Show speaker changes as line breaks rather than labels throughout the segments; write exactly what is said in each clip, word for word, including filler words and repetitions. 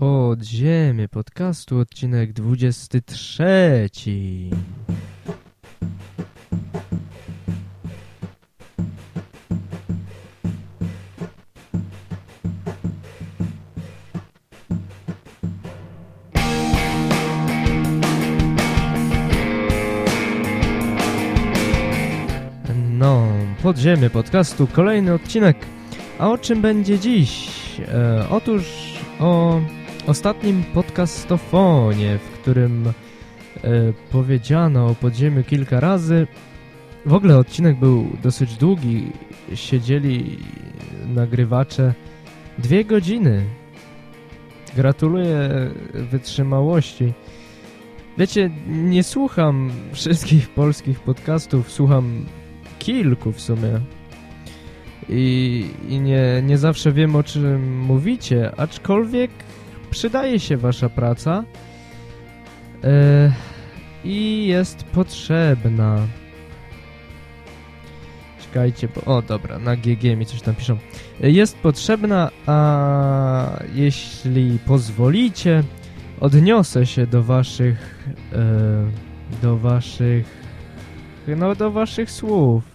Podziemie podcastu, odcinek dwudziesty trzeci. No, podziemie podcastu, kolejny odcinek. A o czym będzie dziś? E, otóż o ostatnim podcastofonie, w którym e, powiedziano o podziemiu kilka razy. W ogóle odcinek był dosyć długi. Siedzieli nagrywacze dwie godziny. Gratuluję wytrzymałości. Wiecie, nie słucham wszystkich polskich podcastów, słucham kilku w sumie. I, i nie, nie zawsze wiem, o czym mówicie, aczkolwiek przydaje się wasza praca yy, i jest potrzebna. Czekajcie, bo... O, dobra, na G G mi coś tam piszą. Jest potrzebna, a jeśli pozwolicie, odniosę się do waszych... Yy, do waszych... no, do waszych słów.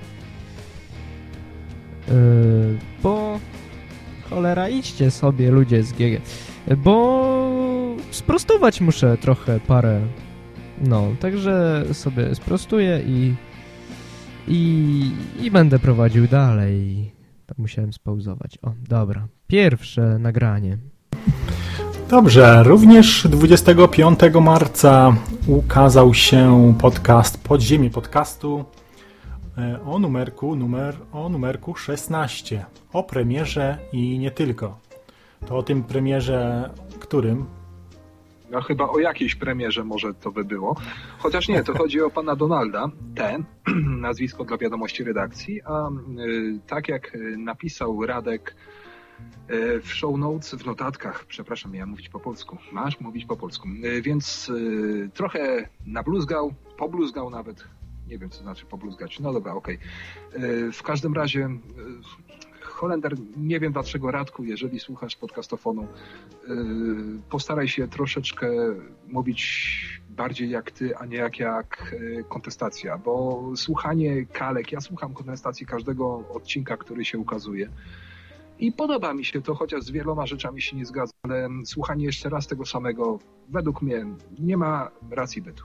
Yy, bo cholera, idźcie sobie ludzie z G G, bo sprostować muszę trochę parę, no, także sobie sprostuję i i, i będę prowadził dalej. Tak musiałem spauzować. O, dobra, pierwsze nagranie.
Dobrze, również dwudziestego piątego marca ukazał się podcast Podziemie podcastu o numerku, numer, o numerku szesnaście, o premierze i nie tylko. To o tym premierze którym?
No chyba o jakiejś premierze może to by było. Chociaż nie, to chodzi o pana Donalda, ten, nazwisko dla wiadomości redakcji, a y, tak jak napisał Radek y, w show notes, w notatkach, przepraszam, miałem mówić po polsku, masz mówić po polsku, y, więc y, trochę nabluzgał, pobluzgał nawet, nie wiem, co znaczy pobluzgać. No dobra, okej. Okay. W każdym razie Holender, nie wiem dlaczego, Radku, jeżeli słuchasz podcastofonu, postaraj się troszeczkę mówić bardziej jak ty, a nie jak, jak kontestacja, bo słuchanie kalek, ja słucham kontestacji każdego odcinka, który się ukazuje i podoba mi się to, chociaż z wieloma rzeczami się nie zgadzam, ale słuchanie jeszcze raz tego samego, według mnie, nie ma racji bytu.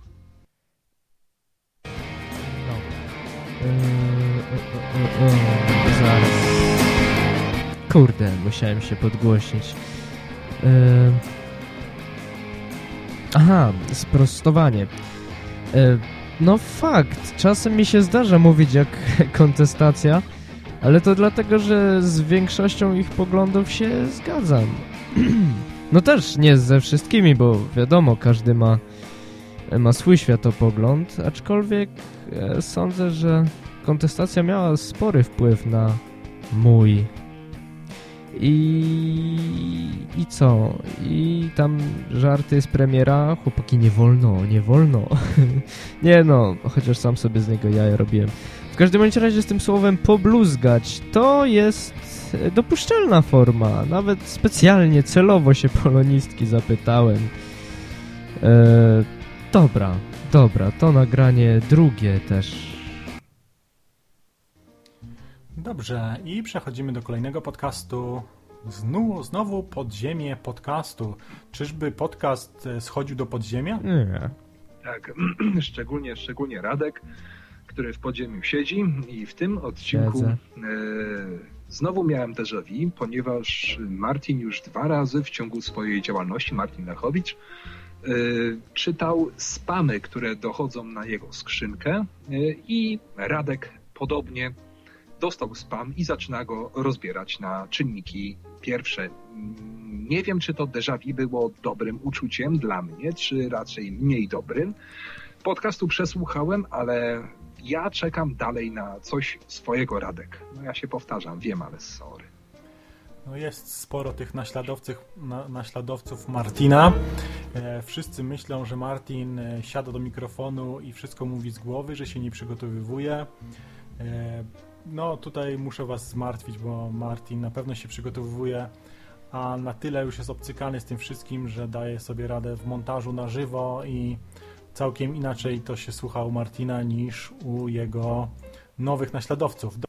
Yy, yy, yy, yy, zaraz. Kurde, musiałem się podgłośnić. Yy... Aha, sprostowanie. Yy, no fakt, czasem mi się zdarza mówić jak kontestacja, ale to dlatego, że z większością ich poglądów się zgadzam. No też nie ze wszystkimi, bo wiadomo, każdy ma ma swój światopogląd, aczkolwiek e, sądzę, że kontestacja miała spory wpływ na mój. I, i co? I tam żarty z premiera, chłopaki, nie wolno, nie wolno. Nie no, chociaż sam sobie z niego jaja robiłem. W każdym bądź razie z tym słowem pobluzgać to jest dopuszczalna forma. Nawet specjalnie, celowo się polonistki zapytałem. Eee, Dobra, dobra, to nagranie drugie też.
Dobrze, i przechodzimy do kolejnego podcastu. Znowu, znowu podziemie podcastu. Czyżby podcast schodził do podziemia?
Nie.
Tak, szczególnie, szczególnie Radek, który w podziemiu siedzi i w tym odcinku e, znowu miałem déjà vu, ponieważ Martin już dwa razy w ciągu swojej działalności, Martin Lechowicz, czytał spamy, które dochodzą na jego skrzynkę i Radek podobnie dostał spam i zaczyna go rozbierać na czynniki pierwsze. Nie wiem, czy to déjà vu było dobrym uczuciem dla mnie, czy raczej mniej dobrym. Podcastu przesłuchałem, ale ja czekam dalej na coś swojego, Radek. No ja się powtarzam, wiem, ale sorry.
No jest sporo tych naśladowców, na, naśladowców Martina. E, wszyscy myślą, że Martin e, siada do mikrofonu i wszystko mówi z głowy, że się nie przygotowywuje. E, no tutaj muszę was zmartwić, bo Martin na pewno się przygotowuje, a na tyle już jest obcykany z tym wszystkim, że daje sobie radę w montażu na żywo i całkiem inaczej to się słucha u Martina niż u jego nowych naśladowców.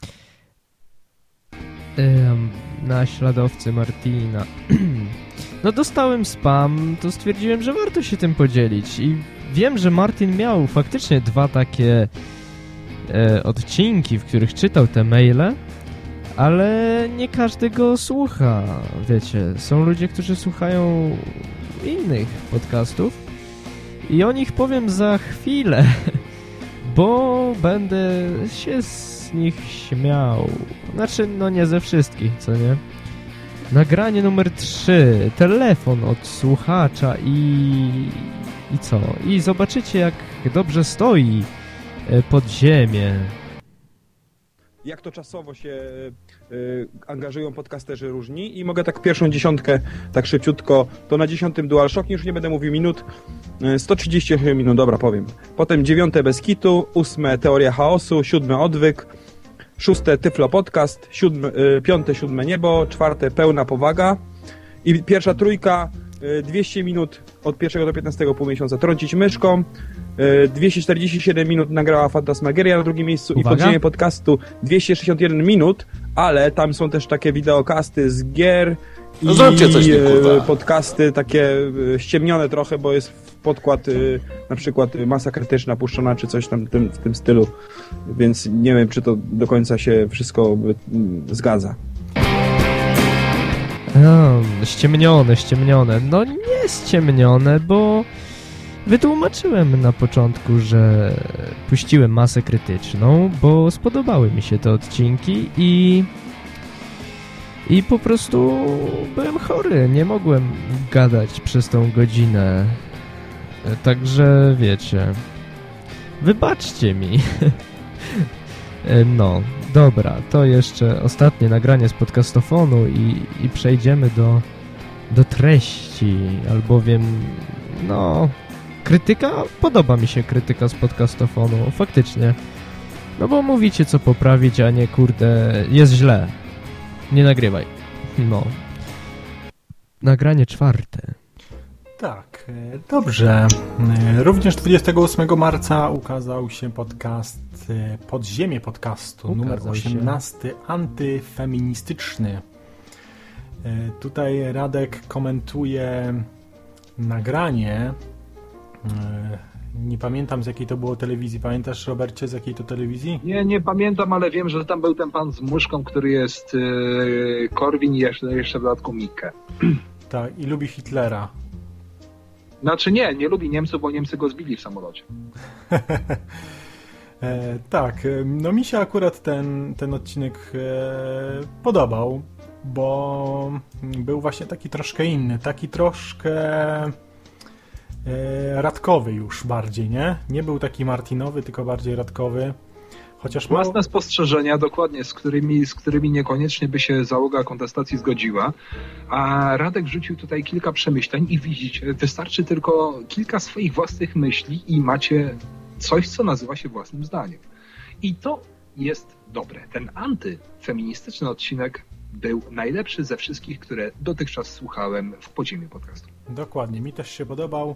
Um, naśladowcy Martina. No dostałem spam, to stwierdziłem, że warto się tym podzielić i wiem, że Martin miał faktycznie dwa takie e, odcinki, w których czytał te maile, ale nie każdy go słucha, wiecie. Są ludzie, którzy słuchają innych podcastów i o nich powiem za chwilę, bo będę się z nich śmiał. Znaczy, no nie ze wszystkich, co nie? Nagranie numer trzy. Telefon od słuchacza i... I co? I zobaczycie, jak dobrze stoi pod ziemię.
Jak to czasowo się y, angażują podcasterzy różni i mogę tak pierwszą dziesiątkę, tak szybciutko, to na dziesiątym DualShock, już nie będę mówił minut, y, sto trzydzieści osiem minut, dobra, powiem. Potem dziewiąte Bez Kitu, ósme Teoria Chaosu, siódme Odwyk, szóste Tyflo Podcast, siódme, y, piąte Siódme Niebo, czwarte Pełna Powaga i pierwsza trójka, y, dwieście minut od pierwszego do piętnastego pół miesiąca Trącić myszką, dwieście czterdzieści siedem minut nagrała Fantasmagieria na drugim miejscu. Uwaga. I podziemie podcastu dwieście sześćdziesiąt jeden minut, ale tam są też takie wideokasty z gier
no
i
zróbcie coś, nie, kurwa.
podcasty takie ściemnione trochę, bo jest w podkład na przykład Masa Krytyczna puszczona, czy coś tam w tym, w tym stylu, więc nie wiem, czy to do końca się wszystko zgadza.
No, ściemnione, ściemnione. No nie ściemnione, bo wytłumaczyłem na początku, że puściłem Masę Krytyczną, bo spodobały mi się te odcinki i i po prostu byłem chory, nie mogłem gadać przez tą godzinę. Także wiecie, wybaczcie mi. No, dobra, to jeszcze ostatnie nagranie z podcastofonu i, i przejdziemy do, do treści, albowiem no... Krytyka? Podoba mi się krytyka z podcastofonu, faktycznie. No bo mówicie, co poprawić, a nie, kurde, jest źle. Nie nagrywaj. No. Nagranie czwarte.
Tak, dobrze. Również dwudziestego ósmego marca ukazał się podcast Podziemie Podcastu, ukazał numer osiemnasty, się. Antyfeministyczny. Tutaj Radek komentuje nagranie. Nie pamiętam, z jakiej to było telewizji. Pamiętasz, Robercie, z jakiej to telewizji?
Nie, nie pamiętam, ale wiem, że tam był ten pan z muszką, który jest yy, Korwin i jeszcze, jeszcze w dodatku Mikke.
Tak, i lubi Hitlera.
Znaczy nie, nie lubi Niemców, bo Niemcy go zbili w samolocie.
e, tak, no mi się akurat ten, ten odcinek e, podobał, bo był właśnie taki troszkę inny, taki troszkę... radkowy już bardziej, nie? Nie był taki Martinowy, tylko bardziej radkowy. Chociaż
własne
mało...
spostrzeżenia, dokładnie, z którymi, z którymi niekoniecznie by się załoga kontestacji zgodziła. A Radek rzucił tutaj kilka przemyśleń i widzicie, wystarczy tylko kilka swoich własnych myśli i macie coś, co nazywa się własnym zdaniem. I to jest dobre. Ten antyfeministyczny odcinek był najlepszy ze wszystkich, które dotychczas słuchałem w podziemiu podcastu.
Dokładnie, mi też się podobał.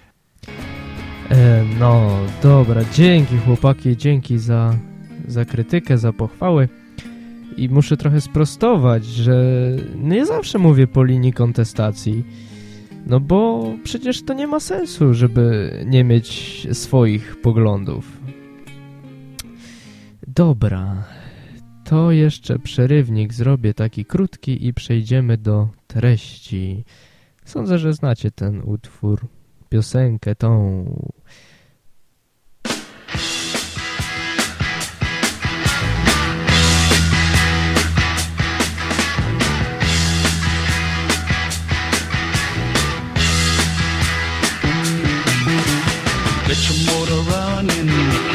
E, no, dobra, dzięki chłopaki, dzięki za, za krytykę, za pochwały. I muszę trochę sprostować, że nie zawsze mówię po linii kontestacji. No bo przecież to nie ma sensu, żeby nie mieć swoich poglądów. Dobra, to jeszcze przerywnik zrobię taki krótki i przejdziemy do treści. Sądzę, że znacie ten utwór, piosenkę tą.
Get your motor running,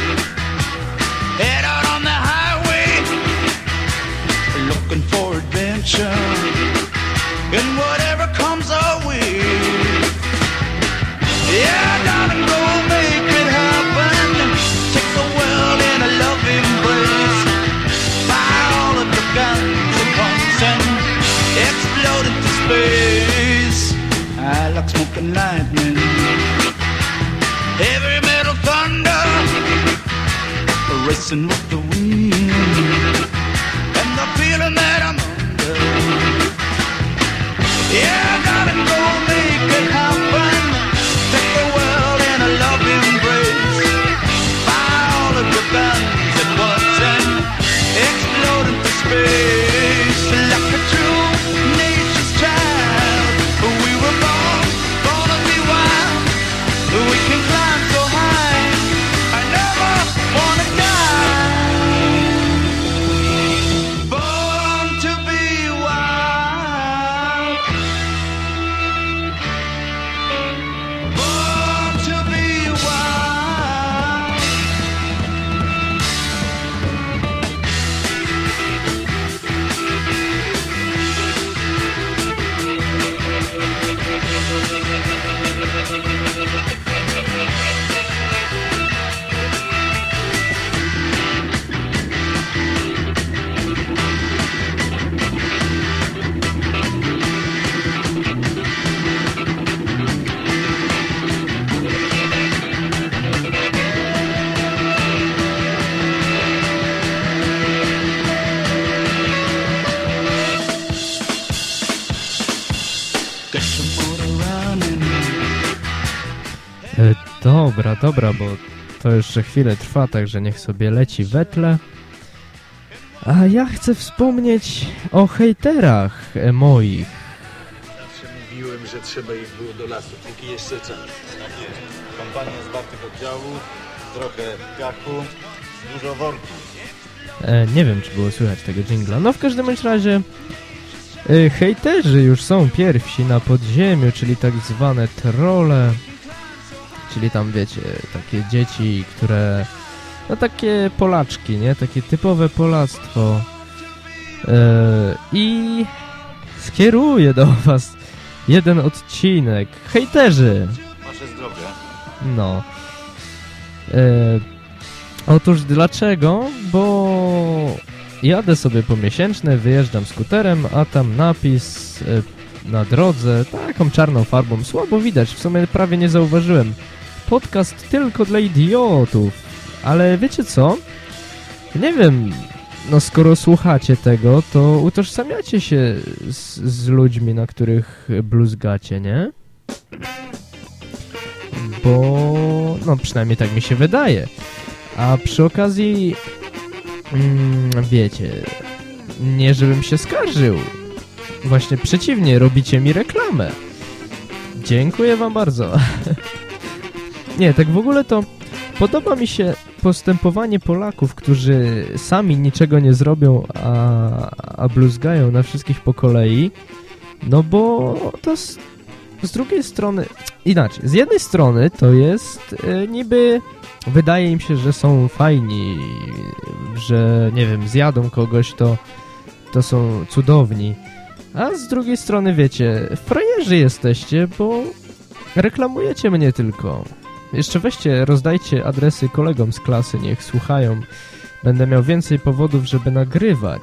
head out on the highway, looking for adventure, and whatever comes our way. Yeah, darling, go, baby. and lightning, heavy metal thunder, racing with the wind, and the feeling that I'm under. Yeah, darling, go make it happen. Take the world in a loving embrace. Fire all of your guns at once and explode into space. Like a true nature's child, we were born, born to be wild. We can climb so high, I never wanna die. Born to be wild. Born to be wild. Get your motor running.
E, dobra, dobra, bo to jeszcze chwilę trwa, także niech sobie leci we tle. A ja chcę wspomnieć o hejterach e, moich.
Zawsze mówiłem, że trzeba ich było do lasu, póki jeszcze czas. Tak jest. Kompania zwartych oddziałów, trochę gachu, dużo worków.
E, nie wiem, czy było słychać tego dżingla. No w każdym bądź razie e, hejterzy już są pierwsi na podziemiu, czyli tak zwane trolle. Czyli tam, wiecie, takie dzieci, które... No takie Polaczki, nie? Takie typowe Polactwo. E, I skieruję do was jeden odcinek. Hejterzy!
Wasze zdrowie.
No. E, otóż dlaczego? Bo jadę sobie po Miesięcznej, wyjeżdżam skuterem, a tam napis e, na drodze, taką czarną farbą, słabo widać, w sumie prawie nie zauważyłem. Podcast tylko dla idiotów. Ale wiecie co? Nie wiem, no skoro słuchacie tego, to utożsamiacie się z, z ludźmi, na których bluzgacie, nie? Bo, no przynajmniej tak mi się wydaje. A przy okazji, mm, wiecie, nie żebym się skarżył. Właśnie przeciwnie, robicie mi reklamę. Dziękuję wam bardzo. Nie, tak w ogóle to podoba mi się postępowanie Polaków, którzy sami niczego nie zrobią, a, a bluzgają na wszystkich po kolei. No bo to z, z drugiej strony, inaczej, z jednej strony to jest e, niby, wydaje im się, że są fajni, że nie wiem, zjadą kogoś, to, to są cudowni. A z drugiej strony, wiecie, frajerzy jesteście, bo reklamujecie mnie tylko. Jeszcze weźcie, rozdajcie adresy kolegom z klasy, niech słuchają. Będę miał więcej powodów, żeby nagrywać.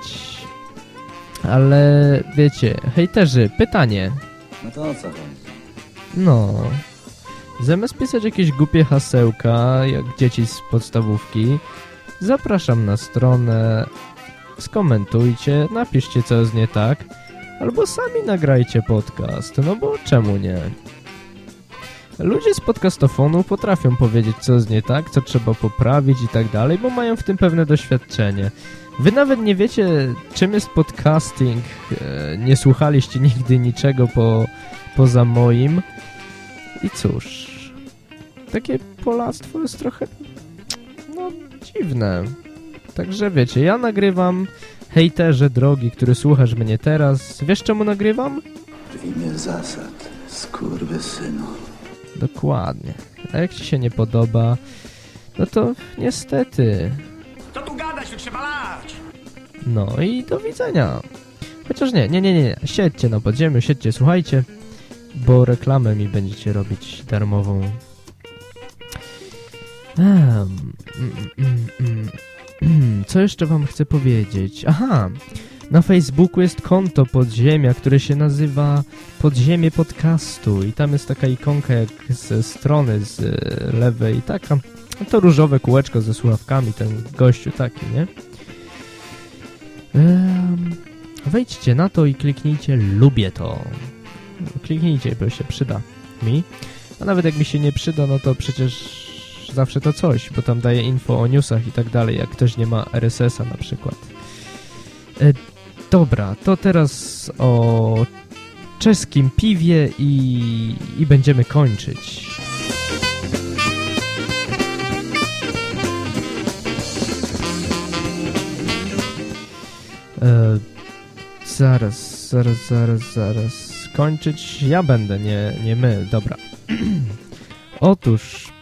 Ale wiecie, hejterzy, pytanie.
No to o co chodzi?
No, zamiast pisać jakieś głupie hasełka, jak dzieci z podstawówki, zapraszam na stronę, skomentujcie, napiszcie, co jest nie tak, albo sami nagrajcie podcast, no bo czemu nie? Ludzie z podcastofonu potrafią powiedzieć, co jest nie tak, co trzeba poprawić i tak dalej, bo mają w tym pewne doświadczenie. Wy nawet nie wiecie, czym jest podcasting, nie słuchaliście nigdy niczego po, poza moim. I cóż, takie polactwo jest trochę, no, dziwne. Także wiecie, ja nagrywam, hejterze drogi, który słuchasz mnie teraz. Wiesz, czemu nagrywam?
W imię zasad, skurwysynu.
Dokładnie. A jak ci się nie podoba, no to niestety.
Co tu gadać, tu trzeba lać!
No i do widzenia. Chociaż nie, nie, nie, nie. Siedźcie na podziemiu, siedźcie, słuchajcie, bo reklamę mi będziecie robić darmową. Um, mm, mm, mm, mm. Co jeszcze wam chcę powiedzieć? Aha, Na Facebooku jest konto Podziemia, które się nazywa Podziemie Podcastu i tam jest taka ikonka jak ze strony z lewej, taka to różowe kółeczko ze słuchawkami, ten gościu taki, nie? Ehm, wejdźcie na to i kliknijcie lubię to. Kliknijcie, bo się przyda mi. A nawet jak mi się nie przyda, no to przecież zawsze to coś, bo tam daje info o newsach i tak dalej, jak ktoś nie ma R S S a na przykład. E, dobra, to teraz o czeskim piwie i, i będziemy kończyć. E, zaraz, zaraz, zaraz, zaraz kończyć. Ja będę, nie, nie my. Dobra. Otóż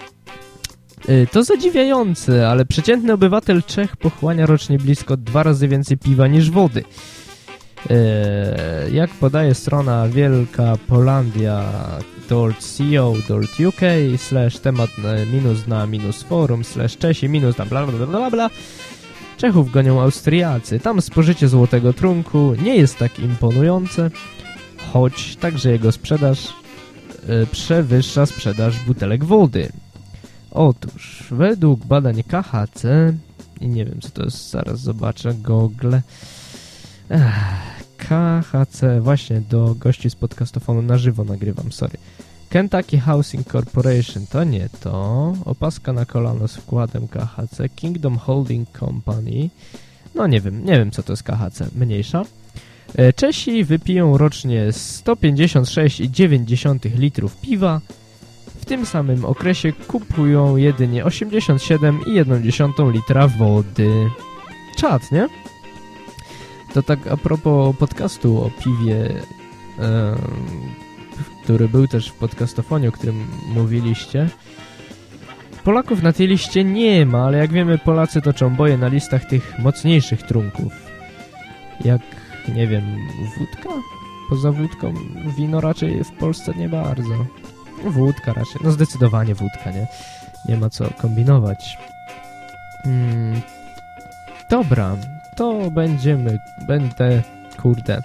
yy, to zadziwiające, ale przeciętny obywatel Czech pochłania rocznie blisko dwa razy więcej piwa niż wody. Yy, jak podaje strona Wielka Polandia .co .uk slash temat minus na minus forum slash Czesi minus na bla bla bla bla Czechów gonią Austriacy. Tam spożycie złotego trunku nie jest tak imponujące, choć także jego sprzedaż yy, przewyższa sprzedaż butelek wody. Otóż według badań K H C i nie wiem co to jest, zaraz zobaczę, Google. Ech, K H C, właśnie do gości z podcastofonu na żywo nagrywam, sorry. Kentucky Housing Corporation, to nie to. Opaska na kolano z wkładem K H C. Kingdom Holding Company. No nie wiem, nie wiem co to jest K H C, mniejsza. Czesi wypiją rocznie sto pięćdziesiąt sześć przecinek dziewięć litrów piwa. W tym samym okresie kupują jedynie osiemdziesiąt siedem przecinek jeden litra wody. Czad, nie? To tak a propos podcastu o piwie, yy, który był też w podcastofonie, o którym mówiliście. Polaków na tej liście nie ma, ale jak wiemy, Polacy toczą boje na listach tych mocniejszych trunków. Jak, nie wiem, wódka? Poza wódką wino raczej w Polsce nie bardzo. Wódka raczej, no zdecydowanie wódka, nie? Nie ma co kombinować. Hmm. Dobra, to będziemy, będę, kurde...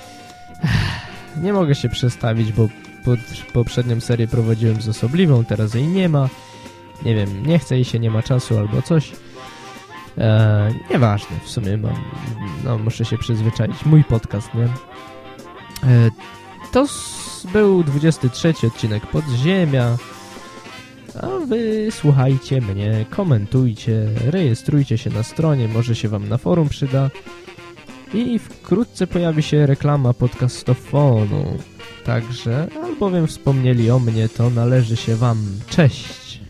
Nie mogę się przestawić, bo pod poprzednią serię prowadziłem z osobliwą, teraz jej nie ma. Nie wiem, nie chce jej się, nie ma czasu albo coś. Eee, nieważne, w sumie mam, no muszę się przyzwyczaić. Mój podcast, nie? Eee, to był dwudziesty trzeci odcinek Podziemia. A wy słuchajcie mnie, komentujcie, rejestrujcie się na stronie, może się wam na forum przyda. I wkrótce pojawi się reklama podcastofonu. Także, albowiem wspomnieli o mnie, to należy się wam cześć.